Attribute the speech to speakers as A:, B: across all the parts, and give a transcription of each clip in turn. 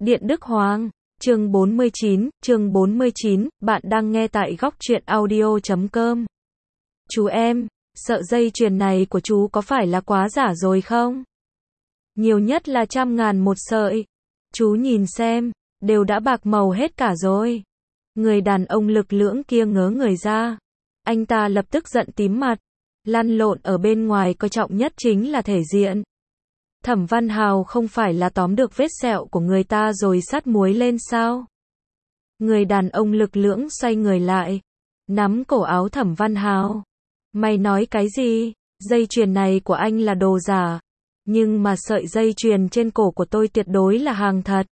A: Điện Đức Hoàng, chương 49, bạn đang nghe tại góc truyện audio.com. Chú em, sợi dây chuyền này của chú có phải là quá giả rồi không? Nhiều nhất là 100.000 một sợi. Chú nhìn xem, đều đã bạc màu hết cả rồi. Người đàn ông lực lưỡng kia ngớ người ra. Anh ta lập tức giận tím mặt. Lăn lộn ở bên ngoài coi trọng nhất chính là thể diện. Thẩm Văn Hào không phải là tóm được vết sẹo của người ta rồi sắt muối lên sao? Người đàn ông lực lưỡng xoay người lại, nắm cổ áo Thẩm Văn Hào. Mày nói cái gì? Dây chuyền này của anh là đồ giả, nhưng mà sợi dây chuyền trên cổ của tôi tuyệt đối là hàng thật.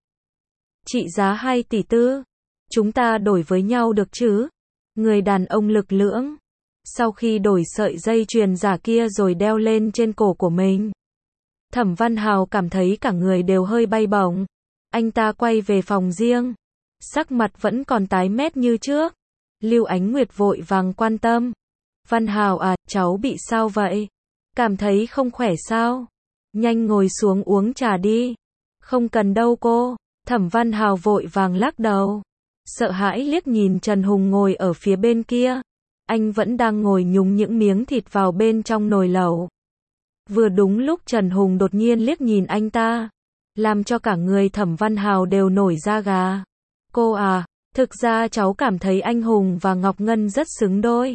A: Trị giá 2 tỷ tư. Chúng ta đổi với nhau được chứ? Người đàn ông lực lưỡng, sau khi đổi sợi dây chuyền giả kia rồi đeo lên trên cổ của mình, Thẩm Văn Hào cảm thấy cả người đều hơi bay bổng. Anh ta quay về phòng riêng, sắc mặt vẫn còn tái mét như trước. Lưu Ánh Nguyệt vội vàng quan tâm. Văn Hào à, cháu bị sao vậy? Cảm thấy không khỏe sao? Nhanh ngồi xuống uống trà đi. Không cần đâu cô. Thẩm Văn Hào vội vàng lắc đầu. Sợ hãi liếc nhìn Trần Hùng ngồi ở phía bên kia. Anh vẫn đang ngồi nhúng những miếng thịt vào bên trong nồi lẩu. Vừa đúng lúc Trần Hùng đột nhiên liếc nhìn anh ta, làm cho cả người Thẩm Văn Hào đều nổi da gà. Cô à, thực ra cháu cảm thấy anh Hùng và Ngọc Ngân rất xứng đôi.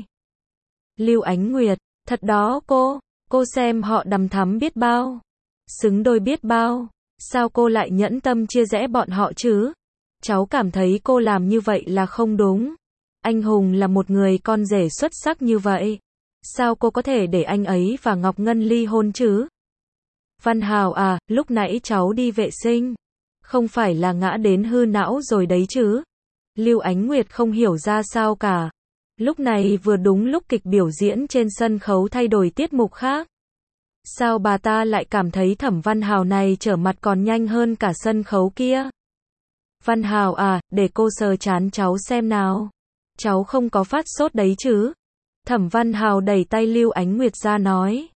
A: Lưu Ánh Nguyệt, thật đó cô xem họ đằm thắm biết bao, xứng đôi biết bao, sao cô lại nhẫn tâm chia rẽ bọn họ chứ? Cháu cảm thấy cô làm như vậy là không đúng. Anh Hùng là một người con rể xuất sắc như vậy. Sao cô có thể để anh ấy và Ngọc Ngân ly hôn chứ? Văn Hào à, lúc nãy cháu đi vệ sinh. Không phải là ngã đến hư não rồi đấy chứ? Lưu Ánh Nguyệt không hiểu ra sao cả. Lúc này vừa đúng lúc kịch biểu diễn trên sân khấu thay đổi tiết mục khác. Sao bà ta lại cảm thấy Thẩm Văn Hào này trở mặt còn nhanh hơn cả sân khấu kia? Văn Hào à, để cô sờ trán cháu xem nào. Cháu không có phát sốt đấy chứ? Thẩm Văn Hào đẩy tay Lưu Ánh Nguyệt ra nói.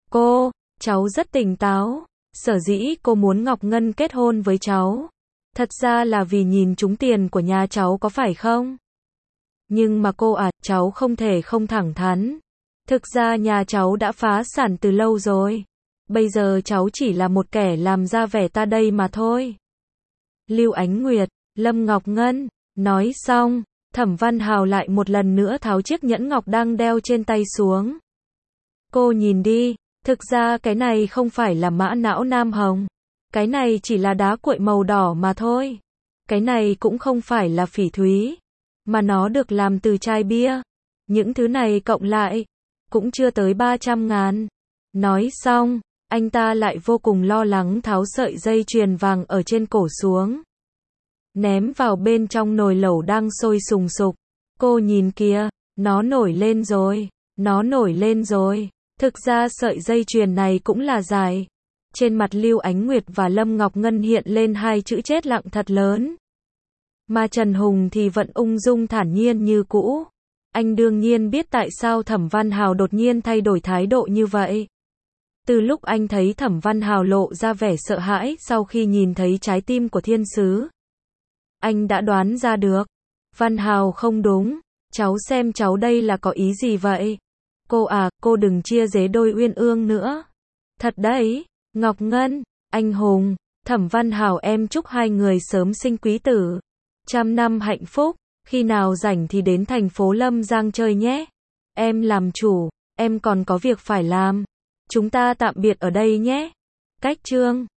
A: Cháu rất tỉnh táo. Sở dĩ cô muốn Ngọc Ngân kết hôn với cháu, thật ra là vì nhìn trúng tiền của nhà cháu có phải không? Nhưng mà cô à, cháu không thể không thẳng thắn. Thực ra nhà cháu đã phá sản từ lâu rồi. Bây giờ cháu chỉ là một kẻ làm ra vẻ ta đây mà thôi. Lưu Ánh Nguyệt, Lâm Ngọc Ngân, nói xong, Thẩm Văn Hào lại một lần nữa tháo chiếc nhẫn ngọc đang đeo trên tay xuống. Cô nhìn đi, thực ra cái này không phải là mã não nam hồng. Cái này chỉ là đá cuội màu đỏ mà thôi. Cái này cũng không phải là phỉ thúy, mà nó được làm từ chai bia. Những thứ này cộng lại, cũng chưa tới 300.000. Nói xong, anh ta lại vô cùng lo lắng tháo sợi dây chuyền vàng ở trên cổ xuống, ném vào bên trong nồi lẩu đang sôi sùng sục. Cô nhìn kìa, nó nổi lên rồi. Thực ra sợi dây chuyền này cũng là dài. Trên mặt Lưu Ánh Nguyệt và Lâm Ngọc Ngân hiện lên hai chữ chết lặng thật lớn. Mà Trần Hùng thì vẫn ung dung thản nhiên như cũ. Anh đương nhiên biết tại sao Thẩm Văn Hào đột nhiên thay đổi thái độ như vậy. Từ lúc anh thấy Thẩm Văn Hào lộ ra vẻ sợ hãi sau khi nhìn thấy trái tim của thiên sứ, anh đã đoán ra được. Văn Hào không đúng, cháu xem cháu đây là có ý gì vậy? Cô à, cô đừng chia rẽ đôi uyên ương nữa. Thật đấy, Ngọc Ngân, anh Hùng, Thẩm Văn Hào em chúc hai người sớm sinh quý tử, 100 năm hạnh phúc, khi nào rảnh thì đến thành phố Lâm Giang chơi nhé. Em làm chủ, em còn có việc phải làm. Chúng ta tạm biệt ở đây nhé. Cách chương